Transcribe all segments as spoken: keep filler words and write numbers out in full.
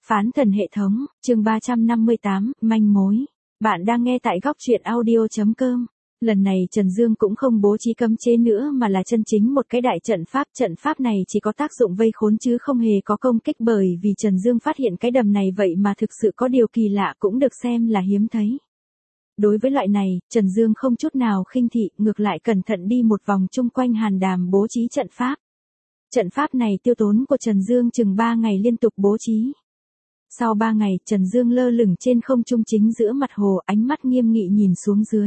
Phán thần hệ thống, chương ba trăm năm mươi tám, manh mối. Bạn đang nghe tại góc truyện audio.com. Lần này Trần Dương cũng không bố trí cấm chế nữa mà là chân chính một cái đại trận pháp. Trận pháp này chỉ có tác dụng vây khốn chứ không hề có công kích, bởi vì Trần Dương phát hiện cái đầm này vậy mà thực sự có điều kỳ lạ, cũng được xem là hiếm thấy. Đối với loại này, Trần Dương không chút nào khinh thị, ngược lại cẩn thận đi một vòng chung quanh hàn đàm bố trí trận pháp. Trận pháp này tiêu tốn của Trần Dương chừng ba ngày liên tục bố trí. Sau ba ngày, Trần Dương lơ lửng trên không trung chính giữa mặt hồ, ánh mắt nghiêm nghị nhìn xuống dưới.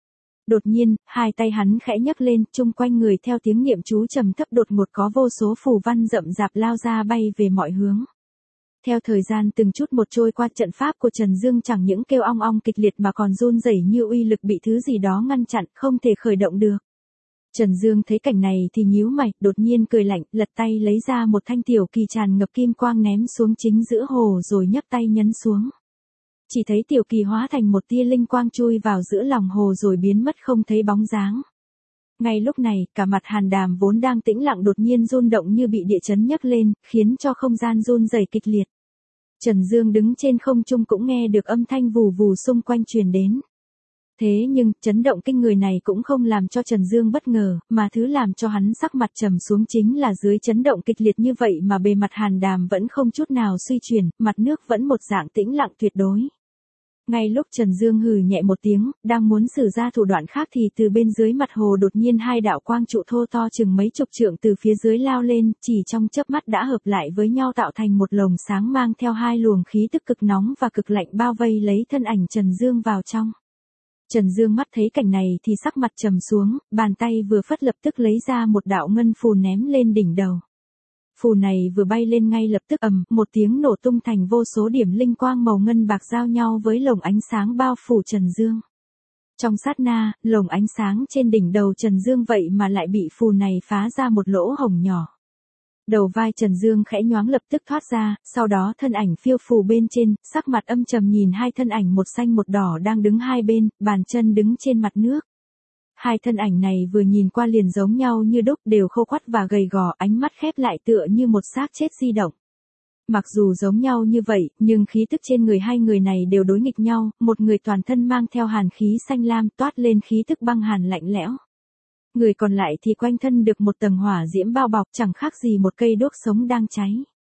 Đột nhiên, hai tay hắn khẽ nhấc lên, chung quanh người theo tiếng niệm chú trầm thấp đột ngột có vô số phù văn rậm rạp lao ra bay về mọi hướng. Theo thời gian từng chút một trôi qua, trận pháp của Trần Dương chẳng những kêu ong ong kịch liệt mà còn run rẩy như uy lực bị thứ gì đó ngăn chặn, không thể khởi động được. Trần Dương thấy cảnh này thì nhíu mày, đột nhiên cười lạnh, lật tay lấy ra một thanh tiểu kỳ tràn ngập kim quang ném xuống chính giữa hồ rồi nhấc tay nhấn xuống. Chỉ thấy tiểu kỳ hóa thành một tia linh quang chui vào giữa lòng hồ rồi biến mất không thấy bóng dáng. Ngay lúc này, cả mặt hàn đàm vốn đang tĩnh lặng đột nhiên rung động như bị địa chấn nhấc lên, khiến cho không gian run rẩy kịch liệt. Trần Dương đứng trên không trung cũng nghe được âm thanh vù vù xung quanh truyền đến. Thế nhưng, chấn động kinh người này cũng không làm cho Trần Dương bất ngờ, mà thứ làm cho hắn sắc mặt trầm xuống chính là dưới chấn động kịch liệt như vậy mà bề mặt hàn đàm vẫn không chút nào suy chuyển, mặt nước vẫn một dạng tĩnh lặng tuyệt đối. Ngay lúc Trần Dương hừ nhẹ một tiếng, đang muốn sử ra thủ đoạn khác thì từ bên dưới mặt hồ đột nhiên hai đạo quang trụ thô to chừng mấy chục trượng từ phía dưới lao lên, chỉ trong chớp mắt đã hợp lại với nhau tạo thành một lồng sáng mang theo hai luồng khí tức cực nóng và cực lạnh bao vây lấy thân ảnh Trần Dương vào trong. Trần Dương mắt thấy cảnh này thì sắc mặt trầm xuống, bàn tay vừa phất lập tức lấy ra một đạo ngân phù ném lên đỉnh đầu. Phù này vừa bay lên ngay lập tức ầm, một tiếng nổ tung thành vô số điểm linh quang màu ngân bạc giao nhau với lồng ánh sáng bao phủ Trần Dương. Trong sát na, lồng ánh sáng trên đỉnh đầu Trần Dương vậy mà lại bị phù này phá ra một lỗ hổng nhỏ. Đầu vai Trần Dương khẽ nhoáng lập tức thoát ra, sau đó thân ảnh phiêu phù bên trên, sắc mặt âm trầm nhìn hai thân ảnh một xanh một đỏ đang đứng hai bên, bàn chân đứng trên mặt nước. Hai thân ảnh này vừa nhìn qua liền giống nhau như đúc, đều khô quắt và gầy gò, ánh mắt khép lại tựa như một xác chết di động. Mặc dù giống nhau như vậy, nhưng khí tức trên người hai người này đều đối nghịch nhau, một người toàn thân mang theo hàn khí xanh lam toát lên khí tức băng hàn lạnh lẽo. Người còn lại thì quanh thân được một tầng hỏa diễm bao bọc, chẳng khác gì một cây đuốc sống đang cháy.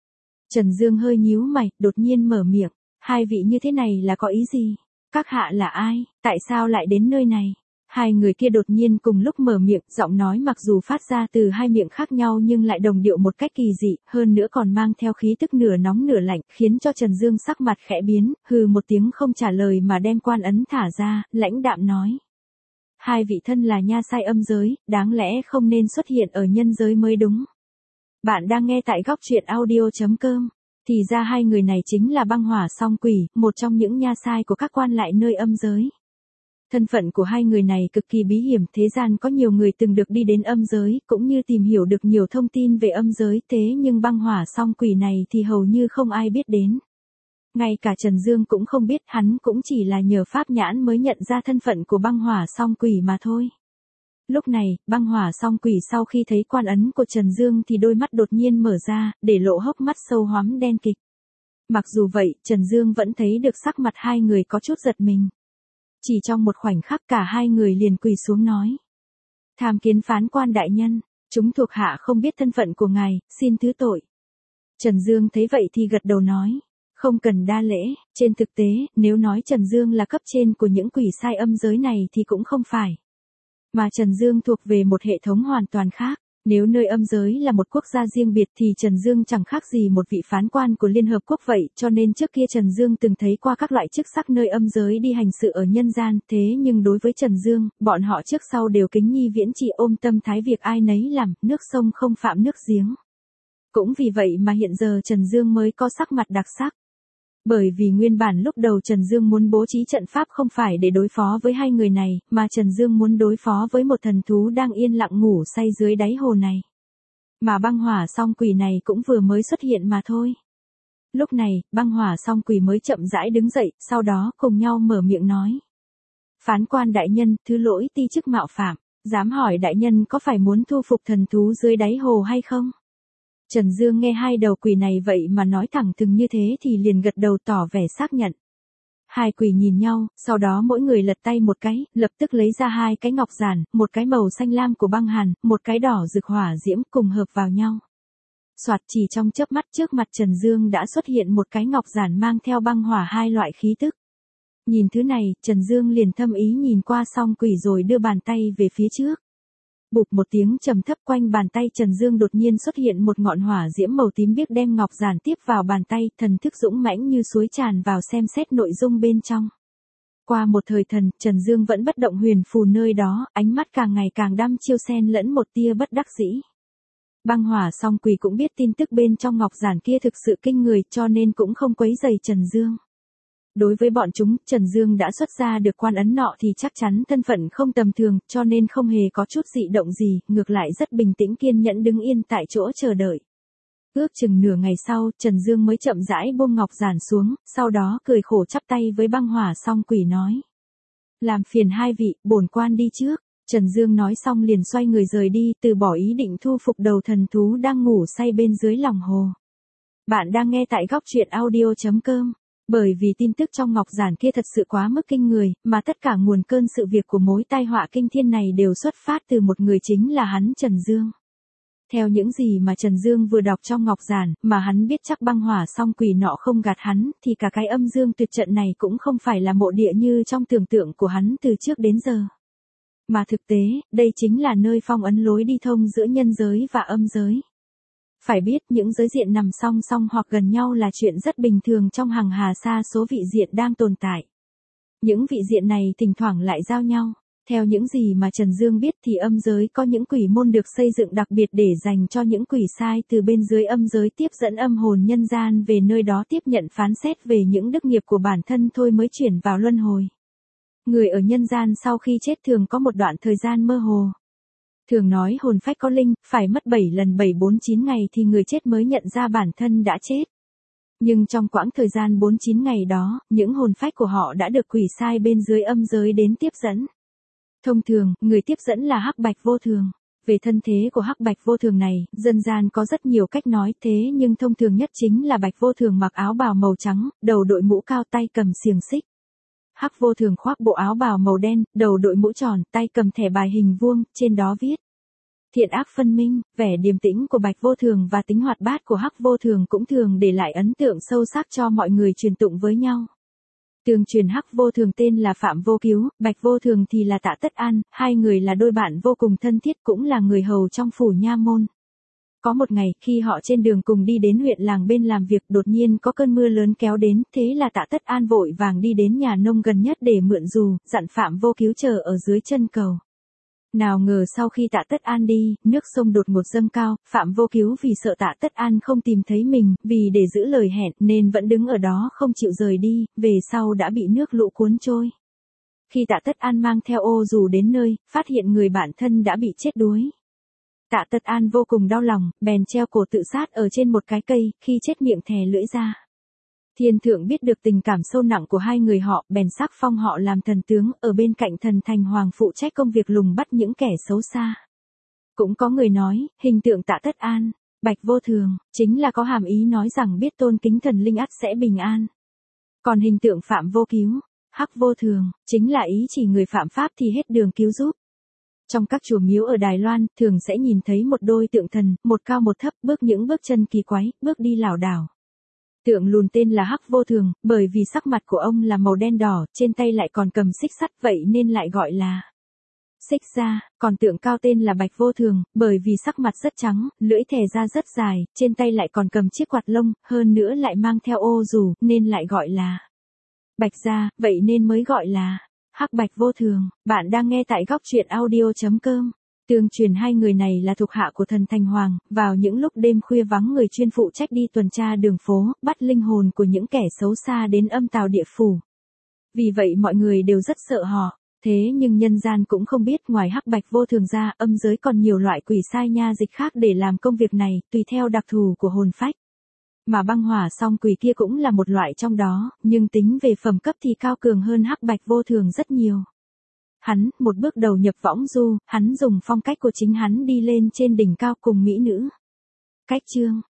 Trần Dương hơi nhíu mày, đột nhiên mở miệng, hai vị như thế này là có ý gì? Các hạ là ai? Tại sao lại đến nơi này? Hai người kia đột nhiên cùng lúc mở miệng, giọng nói mặc dù phát ra từ hai miệng khác nhau nhưng lại đồng điệu một cách kỳ dị, hơn nữa còn mang theo khí tức nửa nóng nửa lạnh, khiến cho Trần Dương sắc mặt khẽ biến, hừ một tiếng không trả lời mà đem quan ấn thả ra, lãnh đạm nói. Hai vị thân là nha sai âm giới, đáng lẽ không nên xuất hiện ở nhân giới mới đúng. Bạn đang nghe tại góc truyện audio.com. Thì ra hai người này chính là băng hỏa song quỷ, một trong những nha sai của các quan lại nơi âm giới. Thân phận của hai người này cực kỳ bí hiểm, thế gian có nhiều người từng được đi đến âm giới, cũng như tìm hiểu được nhiều thông tin về âm giới, thế nhưng băng hỏa song quỷ này thì hầu như không ai biết đến. Ngay cả Trần Dương cũng không biết, hắn cũng chỉ là nhờ pháp nhãn mới nhận ra thân phận của băng hỏa song quỷ mà thôi. Lúc này, băng hỏa song quỷ sau khi thấy quan ấn của Trần Dương thì đôi mắt đột nhiên mở ra, để lộ hốc mắt sâu hoắm đen kịch. Mặc dù vậy, Trần Dương vẫn thấy được sắc mặt hai người có chút giật mình. Chỉ trong một khoảnh khắc cả hai người liền quỳ xuống nói. Tham kiến phán quan đại nhân, chúng thuộc hạ không biết thân phận của ngài, xin thứ tội. Trần Dương thấy vậy thì gật đầu nói. Không cần đa lễ, trên thực tế, nếu nói Trần Dương là cấp trên của những quỷ sai âm giới này thì cũng không phải. Mà Trần Dương thuộc về một hệ thống hoàn toàn khác. Nếu nơi âm giới là một quốc gia riêng biệt thì Trần Dương chẳng khác gì một vị phán quan của Liên Hợp Quốc vậy, cho nên trước kia Trần Dương từng thấy qua các loại chức sắc nơi âm giới đi hành sự ở nhân gian, thế nhưng đối với Trần Dương, bọn họ trước sau đều kính nhi viễn chỉ, ôm tâm thái việc ai nấy làm, nước sông không phạm nước giếng. Cũng vì vậy mà hiện giờ Trần Dương mới có sắc mặt đặc sắc. Bởi vì nguyên bản lúc đầu Trần Dương muốn bố trí trận pháp không phải để đối phó với hai người này, mà Trần Dương muốn đối phó với một thần thú đang yên lặng ngủ say dưới đáy hồ này. Mà băng hỏa song quỷ này cũng vừa mới xuất hiện mà thôi. Lúc này, băng hỏa song quỷ mới chậm rãi đứng dậy, sau đó cùng nhau mở miệng nói. Phán quan đại nhân, thứ lỗi ti chức mạo phạm, dám hỏi đại nhân có phải muốn thu phục thần thú dưới đáy hồ hay không? Trần Dương nghe hai đầu quỷ này vậy mà nói thẳng thừng như thế thì liền gật đầu tỏ vẻ xác nhận. Hai quỷ nhìn nhau, sau đó mỗi người lật tay một cái, lập tức lấy ra hai cái ngọc giản, một cái màu xanh lam của băng hàn, một cái đỏ rực hỏa diễm cùng hợp vào nhau. Soạt, chỉ trong chớp mắt trước mặt Trần Dương đã xuất hiện một cái ngọc giản mang theo băng hỏa hai loại khí tức. Nhìn thứ này, Trần Dương liền thâm ý nhìn qua song quỷ rồi đưa bàn tay về phía trước. Bụp một tiếng trầm thấp, quanh bàn tay Trần Dương đột nhiên xuất hiện một ngọn hỏa diễm màu tím biếc đem ngọc giản tiếp vào bàn tay, thần thức dũng mãnh như suối tràn vào xem xét nội dung bên trong. Qua một thời thần, Trần Dương vẫn bất động huyền phù nơi đó, ánh mắt càng ngày càng đăm chiêu xen lẫn một tia bất đắc dĩ. Băng hỏa song quỷ cũng biết tin tức bên trong ngọc giản kia thực sự kinh người cho nên cũng không quấy rầy Trần Dương. Đối với bọn chúng, Trần Dương đã xuất ra được quan ấn nọ thì chắc chắn thân phận không tầm thường, cho nên không hề có chút dị động gì, ngược lại rất bình tĩnh kiên nhẫn đứng yên tại chỗ chờ đợi. Ước chừng nửa ngày sau, Trần Dương mới chậm rãi buông ngọc giản xuống, sau đó cười khổ chắp tay với băng hỏa song quỷ nói. Làm phiền hai vị, bổn quan đi trước. Trần Dương nói xong liền xoay người rời đi, từ bỏ ý định thu phục đầu thần thú đang ngủ say bên dưới lòng hồ. Bạn đang nghe tại góc truyện audio chấm com. Bởi vì tin tức trong ngọc giản kia thật sự quá mức kinh người, mà tất cả nguồn cơn sự việc của mối tai họa kinh thiên này đều xuất phát từ một người chính là hắn Trần Dương. Theo những gì mà Trần Dương vừa đọc trong ngọc giản, mà hắn biết chắc băng hỏa song quỷ nọ không gạt hắn, thì cả cái âm dương tuyệt trận này cũng không phải là mộ địa như trong tưởng tượng của hắn từ trước đến giờ. Mà thực tế, đây chính là nơi phong ấn lối đi thông giữa nhân giới và âm giới. Phải biết những giới diện nằm song song hoặc gần nhau là chuyện rất bình thường trong hàng hà sa số vị diện đang tồn tại. Những vị diện này thỉnh thoảng lại giao nhau. Theo những gì mà Trần Dương biết thì âm giới có những quỷ môn được xây dựng đặc biệt để dành cho những quỷ sai từ bên dưới âm giới tiếp dẫn âm hồn nhân gian về nơi đó tiếp nhận phán xét về những đức nghiệp của bản thân thôi mới chuyển vào luân hồi. Người ở nhân gian sau khi chết thường có một đoạn thời gian mơ hồ. Thường nói hồn phách có linh, phải mất bảy lần bảy bốn chín ngày thì người chết mới nhận ra bản thân đã chết. Nhưng trong quãng thời gian bốn chín ngày đó, những hồn phách của họ đã được quỷ sai bên dưới âm giới đến tiếp dẫn. Thông thường, người tiếp dẫn là Hắc Bạch Vô Thường. Về thân thế của Hắc Bạch Vô Thường này, dân gian có rất nhiều cách nói thế nhưng thông thường nhất chính là Bạch Vô Thường mặc áo bào màu trắng, đầu đội mũ cao tay cầm xiềng xích. Hắc Vô Thường khoác bộ áo bào màu đen, đầu đội mũ tròn, tay cầm thẻ bài hình vuông, trên đó viết thiện ác phân minh. Vẻ điềm tĩnh của Bạch Vô Thường và tính hoạt bát của Hắc Vô Thường cũng thường để lại ấn tượng sâu sắc cho mọi người truyền tụng với nhau. Tương truyền Hắc Vô Thường tên là Phạm Vô Cứu, Bạch Vô Thường thì là Tạ Tất An, hai người là đôi bạn vô cùng thân thiết cũng là người hầu trong phủ nha môn. Có một ngày, khi họ trên đường cùng đi đến huyện làng bên làm việc, đột nhiên có cơn mưa lớn kéo đến, thế là Tạ Tất An vội vàng đi đến nhà nông gần nhất để mượn dù, dặn Phạm Vô Cứu chờ ở dưới chân cầu. Nào ngờ sau khi Tạ Tất An đi, nước sông đột ngột dâng cao, Phạm Vô Cứu vì sợ Tạ Tất An không tìm thấy mình, vì để giữ lời hẹn nên vẫn đứng ở đó không chịu rời đi, về sau đã bị nước lũ cuốn trôi. Khi Tạ Tất An mang theo ô dù đến nơi, phát hiện người bạn thân đã bị chết đuối. Tạ Tất An vô cùng đau lòng, bèn treo cổ tự sát ở trên một cái cây, khi chết miệng thè lưỡi ra. Thiên thượng biết được tình cảm sâu nặng của hai người họ, bèn sắc phong họ làm thần tướng, ở bên cạnh thần thành hoàng phụ trách công việc lùng bắt những kẻ xấu xa. Cũng có người nói, hình tượng Tạ Tất An, Bạch Vô Thường, chính là có hàm ý nói rằng biết tôn kính thần linh ắt sẽ bình an. Còn hình tượng Phạm Vô Cứu, Hắc Vô Thường, chính là ý chỉ người phạm pháp thì hết đường cứu giúp. Trong các chùa miếu ở Đài Loan, thường sẽ nhìn thấy một đôi tượng thần, một cao một thấp, bước những bước chân kỳ quái, bước đi lảo đảo. Tượng lùn tên là Hắc Vô Thường, bởi vì sắc mặt của ông là màu đen đỏ, trên tay lại còn cầm xích sắt, vậy nên lại gọi là xích ra. Còn tượng cao tên là Bạch Vô Thường, bởi vì sắc mặt rất trắng, lưỡi thè ra rất dài, trên tay lại còn cầm chiếc quạt lông, hơn nữa lại mang theo ô dù, nên lại gọi là Bạch Gia, vậy nên mới gọi là Hắc Bạch Vô Thường. Bạn đang nghe tại góc truyện audio chấm com. Tương truyền hai người này là thuộc hạ của thần Thành Hoàng, vào những lúc đêm khuya vắng người chuyên phụ trách đi tuần tra đường phố, bắt linh hồn của những kẻ xấu xa đến âm tào địa phủ. Vì vậy mọi người đều rất sợ họ. Thế nhưng nhân gian cũng không biết ngoài Hắc Bạch Vô Thường ra, âm giới còn nhiều loại quỷ sai nha dịch khác để làm công việc này, tùy theo đặc thù của hồn phách. Mà băng hỏa song quỷ kia cũng là một loại trong đó, nhưng tính về phẩm cấp thì cao cường hơn Hắc Bạch Vô Thường rất nhiều. Hắn, một bước đầu nhập võng du, hắn dùng phong cách của chính hắn đi lên trên đỉnh cao cùng mỹ nữ. Cách chương